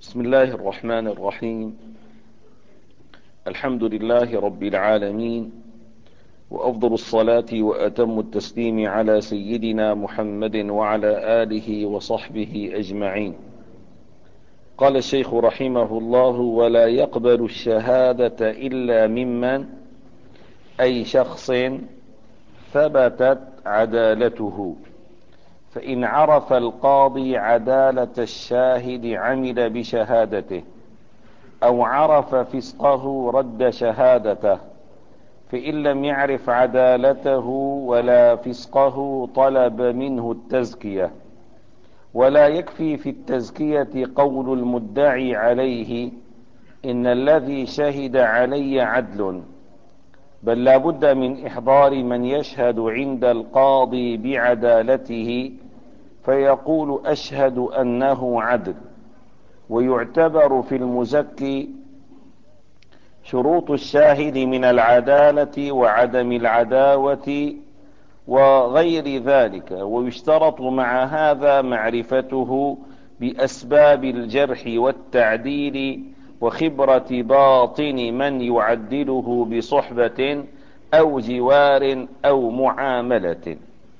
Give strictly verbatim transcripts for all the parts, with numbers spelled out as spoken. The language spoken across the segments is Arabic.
بسم الله الرحمن الرحيم. الحمد لله رب العالمين، وأفضل الصلاة وأتم التسليم على سيدنا محمد وعلى آله وصحبه أجمعين. قال الشيخ رحمه الله: ولا يقبل الشهادة إلا ممن أي شخص ثبتت عدالته، فإن عرف القاضي عدالة الشاهد عمل بشهادته، أو عرف فسقه رد شهادته، فإن لم يعرف عدالته ولا فسقه طلب منه التزكية. ولا يكفي في التزكية قول المدعي عليه إن الذي شهد علي عدل، بل لا بد من إحضار من يشهد عند القاضي بعدالته فيقول أشهد أنه عدل. ويعتبر في المزكي شروط الشاهد من العدالة وعدم العداوة وغير ذلك، ويشترط مع هذا معرفته بأسباب الجرح والتعديل وخبرة باطن من يعدله بصحبة أو جوار أو معاملة.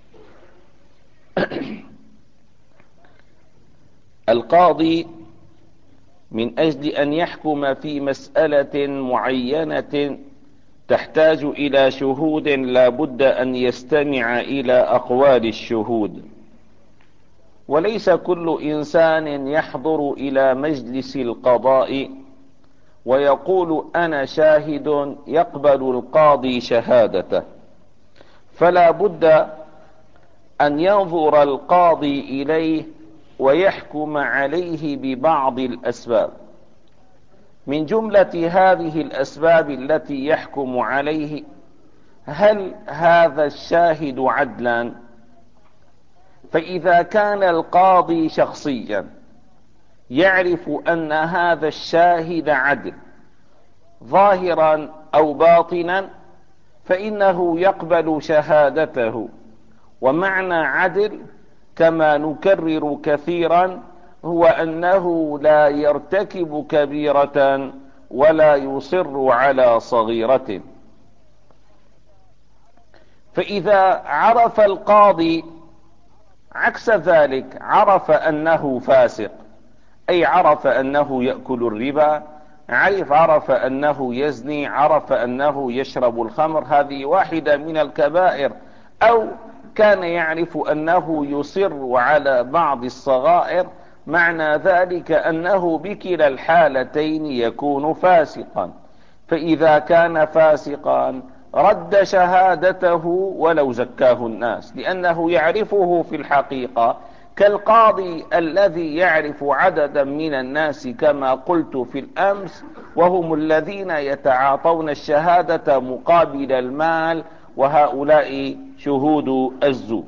القاضي من أجل أن يحكم في مسألة معينة تحتاج إلى شهود، لا بد أن يستمع إلى أقوال الشهود، وليس كل إنسان يحضر إلى مجلس القضاء ويقول أنا شاهد يقبل القاضي شهادته، فلا بد أن ينظر القاضي إليه ويحكم عليه ببعض الأسباب. من جملة هذه الأسباب التي يحكم عليه: هل هذا الشاهد عدلا؟ فإذا كان القاضي شخصيا يعرف أن هذا الشاهد عدل ظاهرا أو باطنا فإنه يقبل شهادته. ومعنى عدل كما نكرر كثيرا هو أنه لا يرتكب كبيرة ولا يصر على صغيرة. فإذا عرف القاضي عكس ذلك، عرف أنه فاسق، أي عرف أنه يأكل الربا، عرف عرف أنه يزني، عرف أنه يشرب الخمر، هذه واحدة من الكبائر، أو كان يعرف أنه يصر على بعض الصغائر، معنى ذلك أنه بكلا الحالتين يكون فاسقا. فإذا كان فاسقا رد شهادته ولو زكاه الناس، لأنه يعرفه في الحقيقة، كالقاضي الذي يعرف عددا من الناس كما قلت في الأمس، وهم الذين يتعاطون الشهادة مقابل المال، وهؤلاء شهود الزور.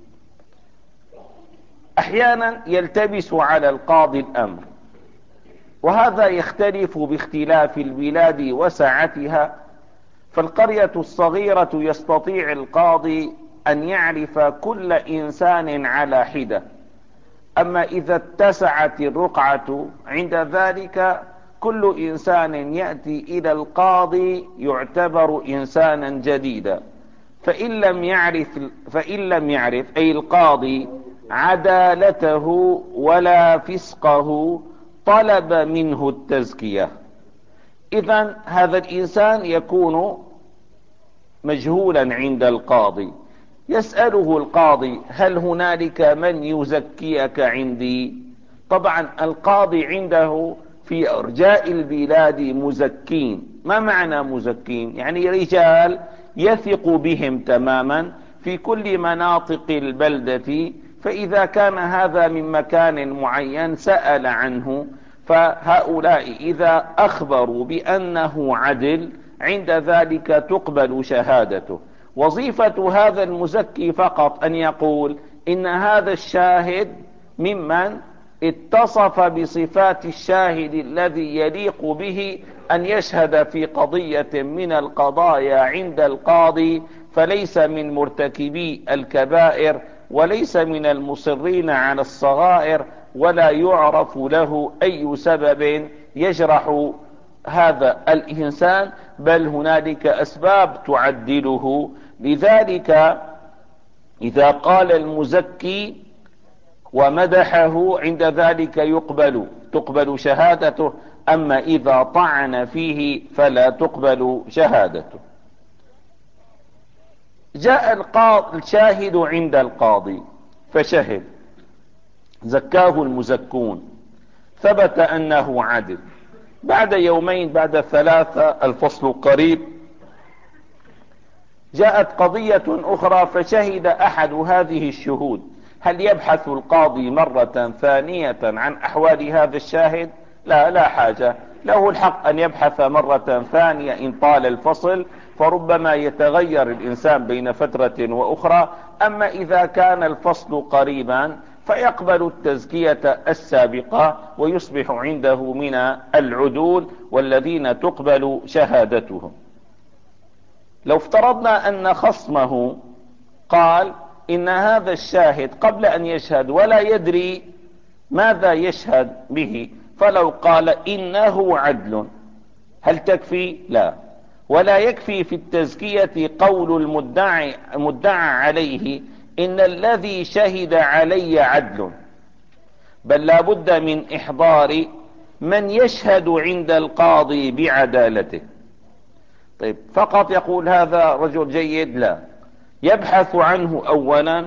أحيانا يلتبس على القاضي الأمر، وهذا يختلف باختلاف البلاد وسعتها. فالقرية الصغيرة يستطيع القاضي أن يعرف كل إنسان على حدة، أما إذا اتسعت الرقعة عند ذلك كل إنسان يأتي إلى القاضي يعتبر إنسانا جديدا. فإن لم يعرف فإن لم يعرف أي القاضي عدالته ولا فسقه طلب منه التزكية. إذن هذا الإنسان يكون مجهولا عند القاضي، يسأله القاضي: هل هنالك من يزكيك عندي؟ طبعا القاضي عنده في أرجاء البلاد مزكين. ما معنى مزكين؟ يعني رجال يثق بهم تماما في كل مناطق البلدة، فإذا كان هذا من مكان معين سأل عنه، فهؤلاء إذا أخبروا بأنه عدل عند ذلك تقبل شهادته. وظيفة هذا المزكي فقط أن يقول إن هذا الشاهد ممن اتصف بصفات الشاهد الذي يليق به أن يشهد في قضية من القضايا عند القاضي، فليس من مرتكبي الكبائر وليس من المصرين على الصغائر، ولا يعرف له أي سبب يجرح هذا الإنسان، بل هنالك أسباب تعدله. لذلك إذا قال المزكي ومدحه عند ذلك يقبل تقبل شهادته، أما إذا طعن فيه فلا تقبل شهادته. جاء القاضي الشاهد عند القاضي فشهد، زكاه المزكون، ثبت أنه عدل. بعد يومين بعد ثلاثة، الفصل قريب، جاءت قضية أخرى فشهد أحد هذه الشهود. هل يبحث القاضي مرة ثانية عن أحوال هذا الشاهد؟ لا لا حاجة له، الحق أن يبحث مرة ثانية إن طال الفصل، فربما يتغير الإنسان بين فترة وأخرى. أما إذا كان الفصل قريبا فيقبل التزكية السابقة ويصبح عنده من العدول والذين تقبل شهادتهم. لو افترضنا أن خصمه قال إن هذا الشاهد قبل أن يشهد ولا يدري ماذا يشهد به، فلو قال إنه عدل، هل تكفي؟ لا، ولا يكفي في التزكية قول المدعي مدعى عليه إن الذي شهد علي عدل، بل لا بد من إحضار من يشهد عند القاضي بعدالته. طيب فقط يقول هذا رجل جيد؟ لا، يبحث عنه أولا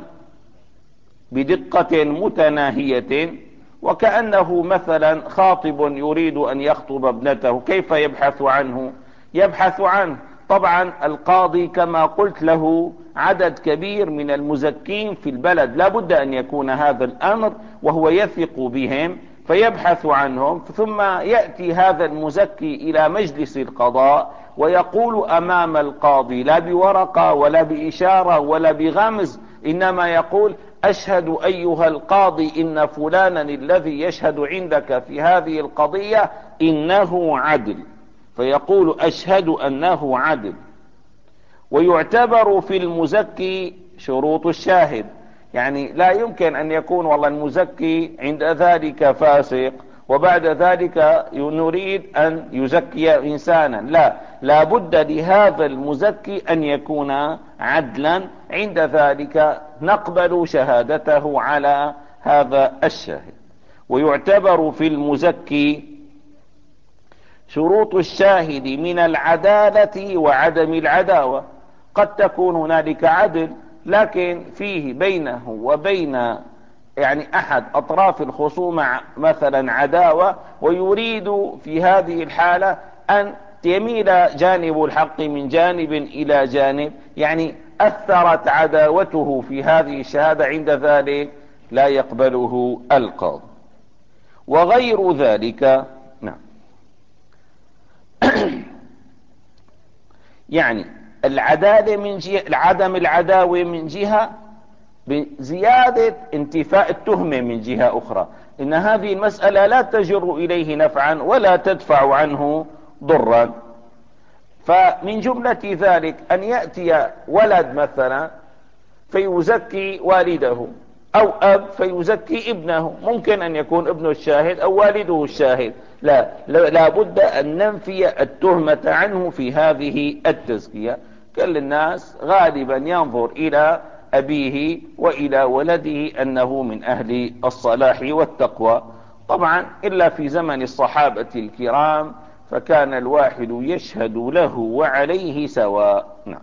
بدقة متناهية، وكأنه مثلا خاطب يريد أن يخطب ابنته، كيف يبحث عنه؟ يبحث عنه طبعا القاضي كما قلت له عدد كبير من المزكين في البلد، لا بد أن يكون هذا الأمر وهو يثق بهم، فيبحث عنهم. ثم يأتي هذا المزكي إلى مجلس القضاء ويقول أمام القاضي، لا بورقة ولا بإشارة ولا بغمز، إنما يقول: أشهد أيها القاضي إن فلانا الذي يشهد عندك في هذه القضية إنه عدل. فيقول: أشهد أنه عدل. ويعتبر في المزكي شروط الشاهد، يعني لا يمكن أن يكون والله المزكي عند ذلك فاسق وبعد ذلك نريد أن يزكي إنسانا، لا، لا بد لهذا المزكي أن يكون عدلا، عند ذلك نقبل شهادته على هذا الشاهد. ويعتبر في المزكي شروط الشاهد من العدالة وعدم العداوة. قد تكون هنالك عدل لكن فيه بينه وبين يعني أحد أطراف الخصومة مثلا عداوة، ويريد في هذه الحالة أن يميل جانب الحق من جانب إلى جانب، يعني أثرت عداوته في هذه الشهادة، عند ذلك لا يقبله القاضي. وغير ذلك نعم يعني العدالة من جهة، عدم العداوة من جهة، بزيادة انتفاء التهمة من جهة أخرى، إن هذه المسألة لا تجر إليه نفعا ولا تدفع عنه ضرا. فمن جملة ذلك أن يأتي ولد مثلا فيزكي والده، أو أب فيزكي ابنه، ممكن أن يكون ابنه الشاهد أو والده الشاهد، لا لا بد أن ننفي التهمة عنه في هذه التزكية. كل الناس غالبا ينظر إلى أبيه وإلى ولده أنه من أهل الصلاح والتقوى، طبعا إلا في زمن الصحابة الكرام فكان الواحد يشهد له وعليه سواء. نعم.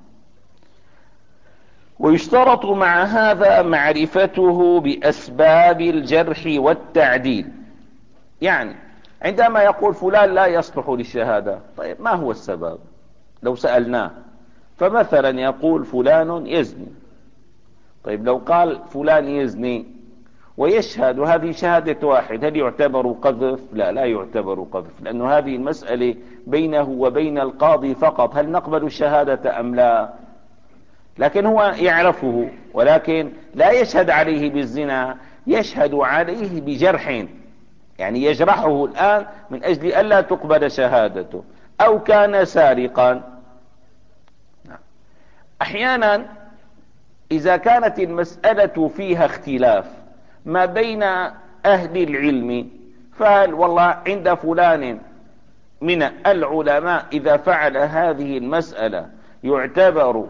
ويشترط مع هذا معرفته بأسباب الجرح والتعديل، يعني عندما يقول فلان لا يصلح للشهادة، طيب ما هو السبب؟ لو سألناه، فمثلا يقول فلان يزني، طيب لو قال فلان يزني ويشهد وهذه شهادة واحد، هل يعتبر قذف؟ لا لا يعتبر قذف، لأن هذه المسألة بينه وبين القاضي فقط، هل نقبل الشهادة أم لا؟ لكن هو يعرفه ولكن لا يشهد عليه بالزنا، يشهد عليه بجرح، يعني يجرحه الآن من أجل ألا تقبل شهادته. أو كان سارقا. أحيانا إذا كانت المسألة فيها اختلاف ما بين أهل العلم. فهل والله عند فلان من العلماء إذا فعل هذه المسألة يعتبر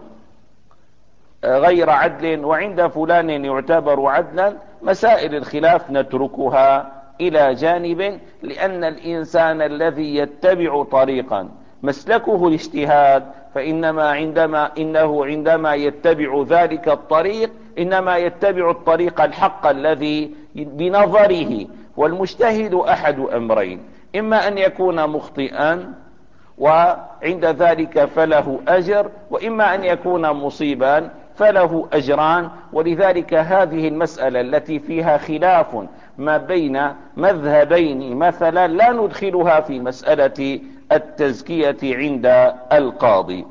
غير عدل، وعند فلان يعتبر عدلا؟ مسائل الخلاف نتركها إلى جانب، لأن الإنسان الذي يتبع طريقا مسلكه الاجتهاد فإنما عندما إنه عندما يتبع ذلك الطريق إنما يتبع الطريق الحق الذي بنظره. والمجتهد أحد أمرين: إما أن يكون مخطئا وعند ذلك فله أجر، وإما أن يكون مصيبا فله أجران. ولذلك هذه المسألة التي فيها خلاف ما بين مذهبين مثلا لا ندخلها في مسألة التزكية عند القاضي.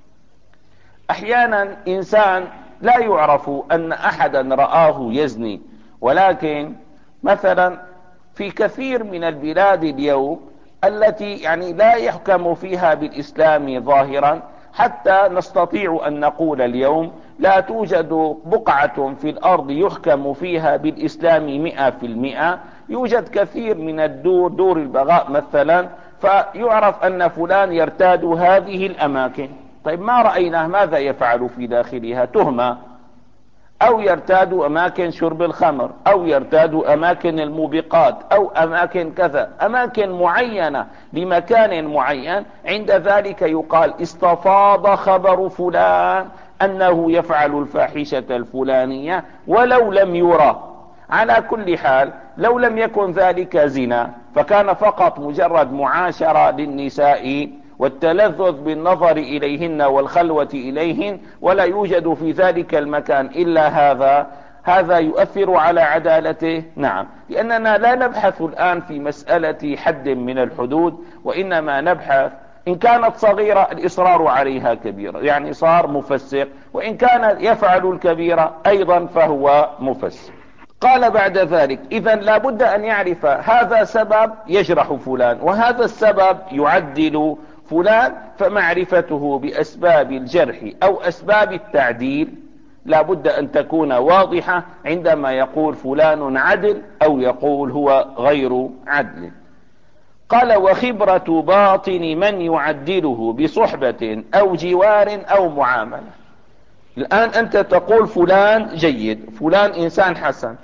أحيانا إنسان لا يعرف أن أحدا رآه يزني، ولكن مثلا في كثير من البلاد اليوم التي يعني لا يحكم فيها بالإسلام ظاهرا، حتى نستطيع أن نقول اليوم لا توجد بقعة في الأرض يحكم فيها بالإسلام مئة في المئة. يوجد كثير من الدور، دور البغاء مثلا، فيعرف أن فلان يرتاد هذه الأماكن. طيب ما رأيناه ماذا يفعل في داخلها؟ تهمة. أو يرتاد أماكن شرب الخمر، أو يرتاد أماكن الموبقات، أو أماكن كذا، أماكن معينة بمكان معين. عند ذلك يقال استفاض خبر فلان أنه يفعل الفاحشة الفلانية ولو لم يرى. على كل حال لو لم يكن ذلك زنا فكان فقط مجرد معاشرة للنساء والتلذذ بالنظر إليهن والخلوة إليهن، ولا يوجد في ذلك المكان إلا هذا، هذا يؤثر على عدالته؟ نعم، لأننا لا نبحث الآن في مسألة حد من الحدود، وإنما نبحث إن كانت صغيرة الإصرار عليها كبيرة، يعني صار مفسق، وإن كان يفعل الكبيرة أيضا فهو مفسق. قال بعد ذلك: إذن لابد أن يعرف هذا سبب يجرح فلان، وهذا السبب يعدل فلان. فمعرفته بأسباب الجرح أو أسباب التعديل لابد أن تكون واضحة عندما يقول فلان عدل أو يقول هو غير عدل. قال: وخبرة باطن من يعدله بصحبة أو جوار أو معاملة. الآن أنت تقول فلان جيد، فلان إنسان حسن.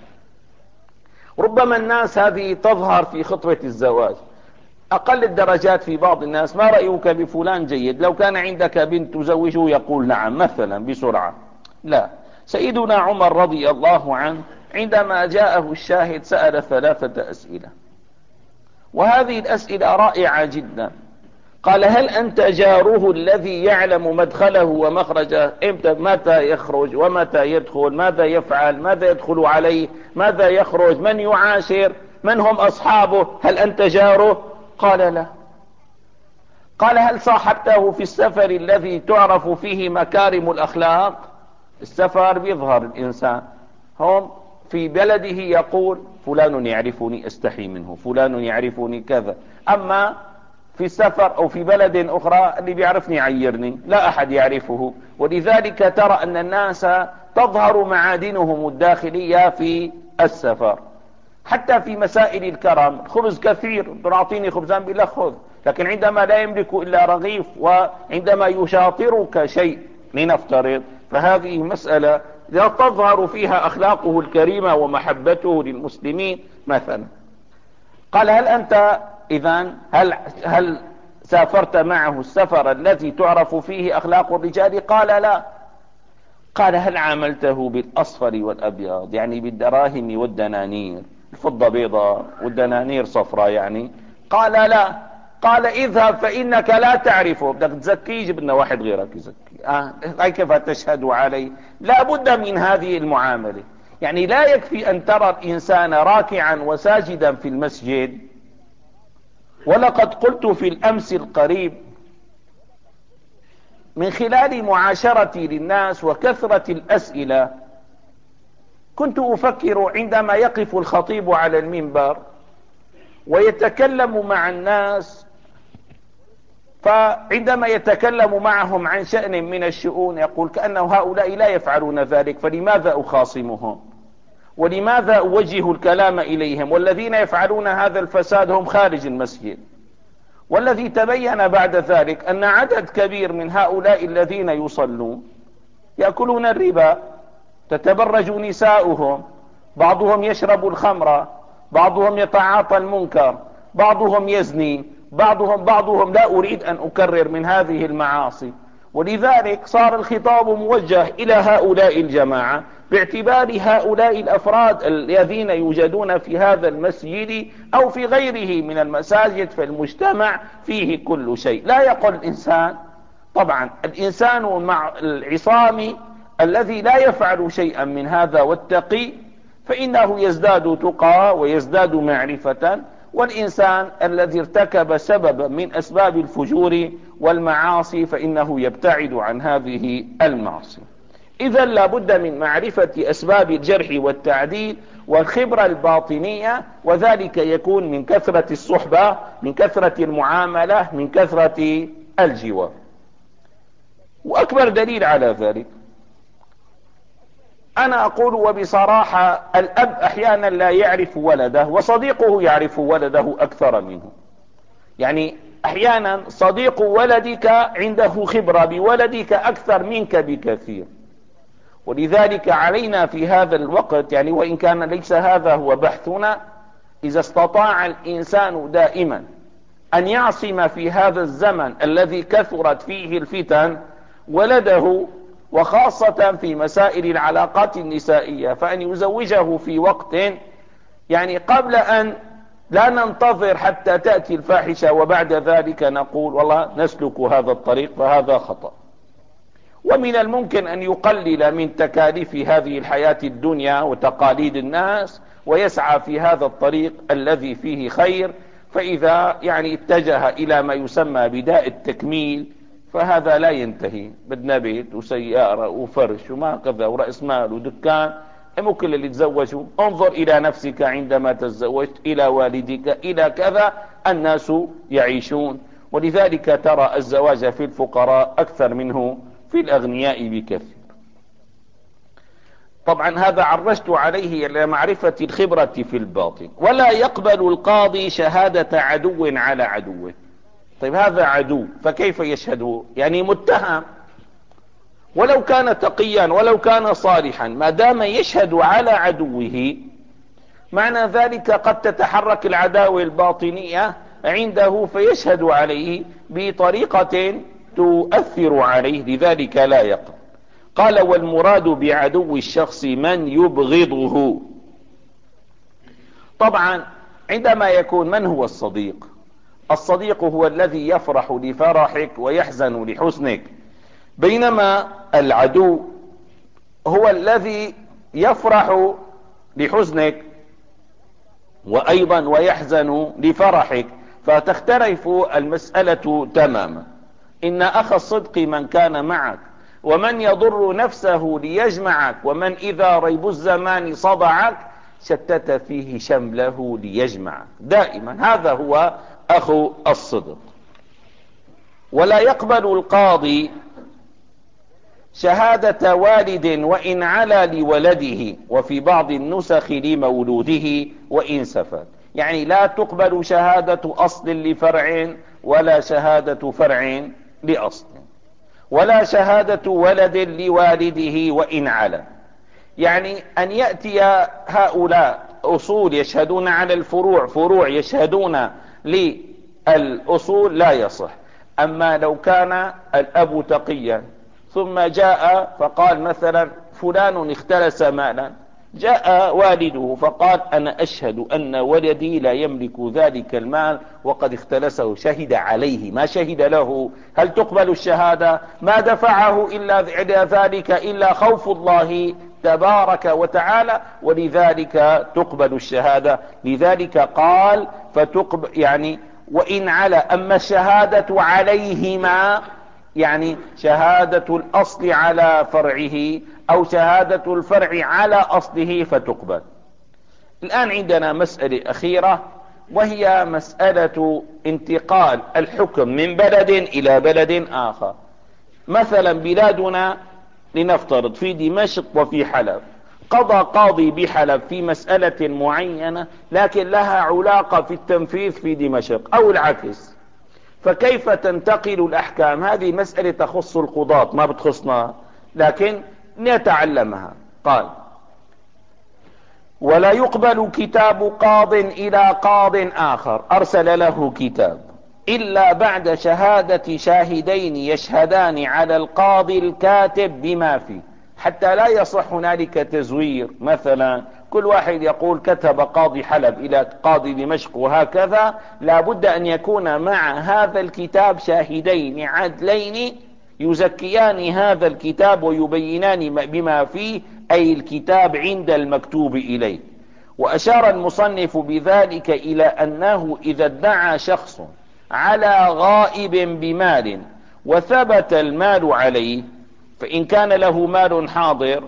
ربما الناس هذه تظهر في خطبة الزواج، أقل الدرجات في بعض الناس: ما رأيك بفلان جيد؟ لو كان عندك بنت تزوجه يقول نعم مثلا بسرعة. لا، سيدنا عمر رضي الله عنه عندما جاءه الشاهد سأل ثلاثة أسئلة، وهذه الأسئلة رائعة جدا. قال: هل أنت جاره الذي يعلم مدخله ومخرجه؟ إمتى متى يخرج ومتى يدخل، ماذا يفعل، ماذا يدخل عليه، ماذا يخرج، من يعاشر، من هم أصحابه؟ هل أنت جاره؟ قال: لا. قال: هل صاحبته في السفر الذي تعرف فيه مكارم الأخلاق؟ السفر بيظهر الإنسان، هم في بلده يقول فلان يعرفني أستحي منه، فلان يعرفني كذا. أما في السفر أو في بلد أخرى اللي بيعرفني يعيرني، لا أحد يعرفه. ولذلك ترى أن الناس تظهر معادنهم الداخلية في السفر. حتى في مسائل الكرم، خبز كثير، تعطيني خبزان بلا خذ، لكن عندما لا يملك إلا رغيف، وعندما يشاطرك شيء لنفترض، فهذه مسألة لا تظهر فيها أخلاقه الكريمة ومحبته للمسلمين مثلا. قال: هل أنت إذن هل, هل سافرت معه السفر الذي تعرف فيه أخلاق الرجال؟ قال: لا. قال: هل عاملته بالأصفر والأبيض، يعني بالدراهم والدنانير، الفضة بيضاء والدنانير صفراء يعني؟ قال: لا. قال: اذهب فإنك لا تعرفه، بدك تزكيه جبنا واحد غيرك يزكي. آه كيف تشهد عليه؟ لا بد من هذه المعاملة. يعني لا يكفي أن ترى الإنسان راكعا وساجدا في المسجد. ولقد قلت في الأمس القريب من خلال معاشرتي للناس وكثرة الأسئلة، كنت أفكر عندما يقف الخطيب على المنبر ويتكلم مع الناس، فعندما يتكلم معهم عن شأن من الشؤون يقول كأنه هؤلاء لا يفعلون ذلك، فلماذا أخاصمهم؟ ولماذا أوجه الكلام إليهم؟ والذين يفعلون هذا الفساد هم خارج المسجد. والذي تبين بعد ذلك أن عدد كبير من هؤلاء الذين يصلون يأكلون الربا، تتبرج نساؤهم، بعضهم يشرب الخمر، بعضهم يتعاطى المنكر، بعضهم يزني، بعضهم بعضهم لا أريد أن أكرر من هذه المعاصي. ولذلك صار الخطاب موجه إلى هؤلاء الجماعة باعتبار هؤلاء الأفراد الذين يوجدون في هذا المسجد أو في غيره من المساجد، في المجتمع فيه كل شيء. لا يقول الإنسان، طبعا الإنسان مع العصام الذي لا يفعل شيئا من هذا والتقي فإنه يزداد تقى ويزداد معرفة، والإنسان الذي ارتكب سبب من أسباب الفجور والمعاصي فإنه يبتعد عن هذه المعاصي. إذا لابد من معرفة أسباب الجرح والتعديل والخبرة الباطنية، وذلك يكون من كثرة الصحبة، من كثرة المعاملة، من كثرة الجوار. وأكبر دليل على ذلك أنا أقول وبصراحة، الأب أحيانا لا يعرف ولده وصديقه يعرف ولده أكثر منه. يعني أحيانا صديق ولدك عنده خبرة بولدك أكثر منك بكثير. ولذلك علينا في هذا الوقت، يعني وإن كان ليس هذا هو بحثنا، إذا استطاع الإنسان دائما أن يعصم في هذا الزمن الذي كثرت فيه الفتن ولده، وخاصة في مسائل العلاقات النسائية، فأن يزوجه في وقت يعني قبل أن لا ننتظر حتى تأتي الفاحشة وبعد ذلك نقول والله نسلك هذا الطريق فهذا خطأ. ومن الممكن أن يقلل من تكاليف هذه الحياة الدنيا وتقاليد الناس ويسعى في هذا الطريق الذي فيه خير، فإذا يعني اتجه إلى ما يسمى بداء التكميل فهذا لا ينتهي. بدنا بيت وسيارة وفرش وما كذا ورأس مال ودكان، ممكن اللي تزوجوا. انظر إلى نفسك عندما تزوجت، إلى والدك، إلى كذا. الناس يعيشون، ولذلك ترى الزواج في الفقراء أكثر منه في الأغنياء بكثير. طبعا هذا عرجت عليه إلى معرفة الخبرة في الباطن. ولا يقبل القاضي شهادة عدو على عدوه. طيب هذا عدو فكيف يشهد؟ يعني متهم، ولو كان تقيا ولو كان صالحا، ما دام يشهد على عدوه معنى ذلك قد تتحرك العداوة الباطنية عنده فيشهد عليه بطريقة تؤثر عليه، لذلك لا يقبل. قال والمراد بعدو الشخص من يبغضه. طبعا عندما يكون، من هو الصديق؟ الصديق هو الذي يفرح لفرحك ويحزن لحزنك، بينما العدو هو الذي يفرح لحزنك وأيضا ويحزن لفرحك، فتختلف المسألة تماما. إن أخ الصدق من كان معك، ومن يضر نفسه ليجمعك، ومن إذا ريب الزمان صدعك شتت فيه شمله ليجمعك. دائما هذا هو أخو الصدق. ولا يقبل القاضي شهادة والد وإن علا لولده، وفي بعض النسخ لمولوده وإن سفل. يعني لا تقبل شهادة أصل لفرع، ولا شهادة فرع لأصل، ولا شهادة ولد لوالده وإن علا. يعني أن يأتي هؤلاء أصول يشهدون على الفروع، فروع يشهدون للأصول، لا يصح. أما لو كان الأب تقيا ثم جاء فقال مثلا فلان اختلس مالا، جاء والده فقال أنا أشهد أن ولدي لا يملك ذلك المال وقد اختلسه، شهد عليه ما شهد له، هل تقبل الشهادة؟ ما دفعه إلا إلى ذلك إلا خوف الله تبارك وتعالى، ولذلك تقبل الشهادة. لذلك قال فتقبل يعني وإن علا. أما الشهادة عليهما يعني شهادة الأصل على فرعه أو شهادة الفرع على أصله فتقبل. الآن عندنا مسألة أخيرة، وهي مسألة انتقال الحكم من بلد إلى بلد آخر. مثلا بلادنا لنفترض في دمشق وفي حلب، قضى قاضي بحلب في مسألة معينة لكن لها علاقة في التنفيذ في دمشق او العكس، فكيف تنتقل الاحكام؟ هذه مسألة تخص القضاة ما بتخصنا، لكن نتعلمها. قال: ولا يقبل كتاب قاض الى قاض اخر ارسل له كتاب الا بعد شهادة شاهدين يشهدان على القاضي الكاتب بما فيه، حتى لا يصح هنالك تزوير. مثلا كل واحد يقول كتب قاضي حلب الى قاضي دمشق وهكذا، لا بد ان يكون مع هذا الكتاب شاهدين عدلين يزكيان هذا الكتاب ويبينان بما فيه، اي الكتاب عند المكتوب اليه. واشار المصنف بذلك الى انه اذا ادعى شخص على غائب بمال وثبت المال عليه، فان كان له مال حاضر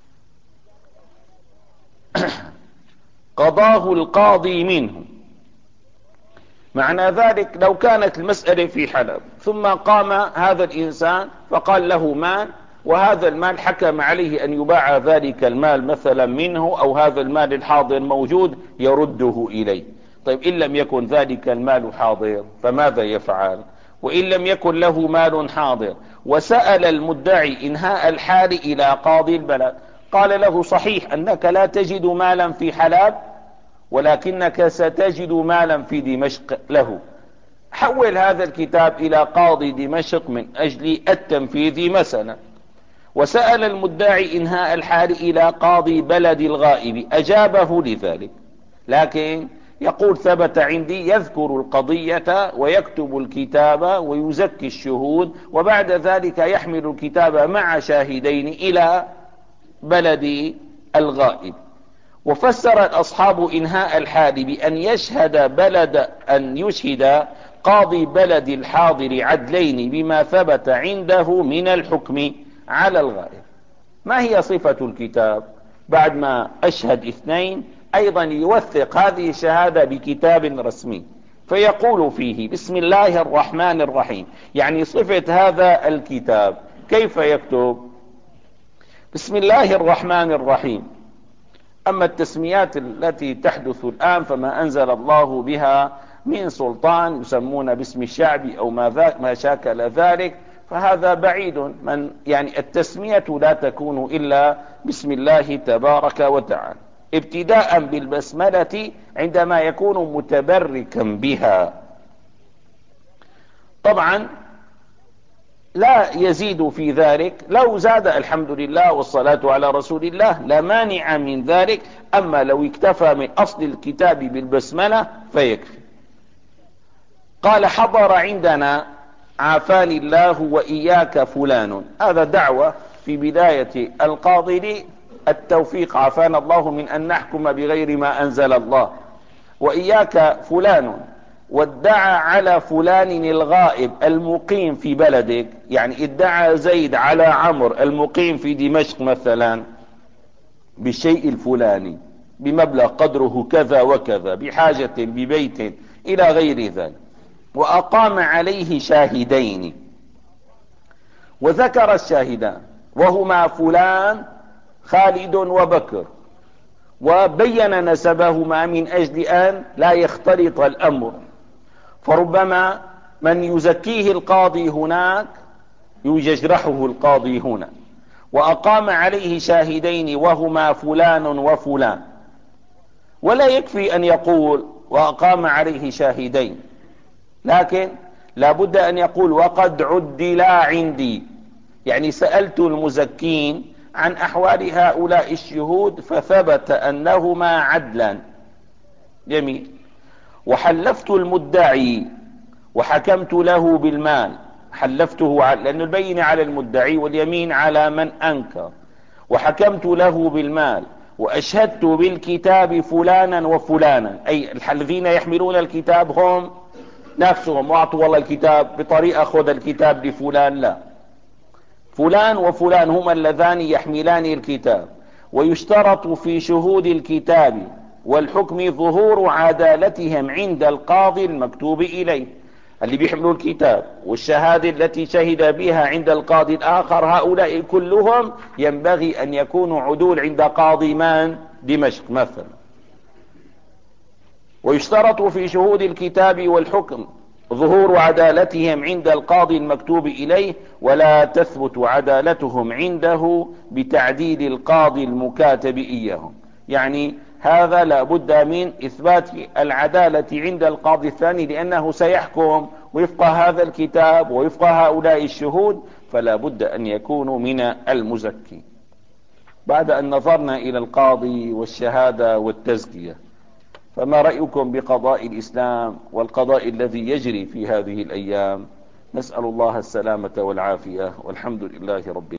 قضاه القاضي منه. معنى ذلك لو كانت المسألة في حلب ثم قام هذا الانسان فقال له مال، وهذا المال حكم عليه ان يباع ذلك المال مثلا منه، او هذا المال الحاضر موجود يرده اليه. طيب ان لم يكن ذلك المال حاضر فماذا يفعل؟ وان لم يكن له مال حاضر وسأل المدعي انهاء الحال الى قاضي البلد، قال له صحيح انك لا تجد مالا في حلب ولكنك ستجد مالا في دمشق له، حول هذا الكتاب الى قاضي دمشق من اجل التنفيذ مثلا. وسأل المدعي انهاء الحال الى قاضي بلد الغائب، اجابه لذلك، لكن يقول ثبت عندي، يذكر القضية ويكتب الكتاب ويزكي الشهود، وبعد ذلك يحمل الكتاب مع شاهدين الى بلد الغائب. وفسر الاصحاب انهاء الحال بان يشهد بلد ان يشهد قاضي بلد الحاضر عدلين بما ثبت عنده من الحكم على الغائب. ما هي صفة الكتاب؟ بعد ما اشهد اثنين ايضا يوثق هذه الشهادة بكتاب رسمي، فيقول فيه بسم الله الرحمن الرحيم، يعني صفة هذا الكتاب كيف يكتب؟ بسم الله الرحمن الرحيم. اما التسميات التي تحدث الان فما انزل الله بها من سلطان، يسمون باسم الشعب او ما, ما شاكل ذلك، فهذا بعيد. من يعني التسمية لا تكون الا بسم الله تبارك وتعالى، ابتداء بالبسملة عندما يكون متبركا بها. طبعا لا يزيد في ذلك، لو زاد الحمد لله والصلاة على رسول الله لا مانع من ذلك، اما لو اكتفى من اصل الكتاب بالبسملة فيكفي. قال: حضر عندنا عافاني الله وإياك فلان. هذا دعوة في بداية القاضي التوفيق، عافانا الله من أن نحكم بغير ما أنزل الله، وإياك فلان. وادعى على فلان الغائب المقيم في بلدك، يعني ادعى زيد على عمرو المقيم في دمشق مثلا بالشيء الفلاني بمبلغ قدره كذا وكذا، بحاجة ببيت إلى غير ذلك، وأقام عليه شاهدين وذكر الشاهدان وهما فلان خالد وبكر، وبين نسبهما من أجل أن لا يختلط الأمر، فربما من يزكيه القاضي هناك يجرحه القاضي هنا. وأقام عليه شاهدين وهما فلان وفلان، ولا يكفي أن يقول وأقام عليه شاهدين، لكن لا بد أن يقول وقد عدلا عندي، يعني سألت المزكين عن أحوال هؤلاء الشهود فثبت أنهما عدلا. جميل. وحلفت المدعي وحكمت له بالمال، حلفته على لأن البينة على المدعي واليمين على من أنكر، وحكمت له بالمال، وأشهدت بالكتاب فلانا وفلانا، أي الذين يحملون الكتاب هم نفسهم، واعطوا والله الكتاب بطريقة خذ الكتاب لفلان، لا، فلان وفلان هما اللذان يحملان الكتاب. ويشترط في شهود الكتاب والحكم ظهور عدالتهم عند القاضي المكتوب إليه. اللي بيحملوا الكتاب والشهادة التي شهد بها عند القاضي الآخر، هؤلاء كلهم ينبغي أن يكونوا عدول عند قاضي مان دمشق مثلا. ويشترط في شهود الكتاب والحكم ظهور عدالتهم عند القاضي المكتوب إليه، ولا تثبت عدالتهم عنده بتعديل القاضي المكاتب إياهم. يعني هذا لا بد من إثبات العدالة عند القاضي الثاني، لأنه سيحكم وفق هذا الكتاب ووفق هؤلاء الشهود، فلا بد أن يكونوا من المزكي. بعد أن نظرنا إلى القاضي والشهادة والتزكية، فما رأيكم بقضاء الإسلام والقضاء الذي يجري في هذه الأيام؟ نسأل الله السلامة والعافية، والحمد لله رب العالمين.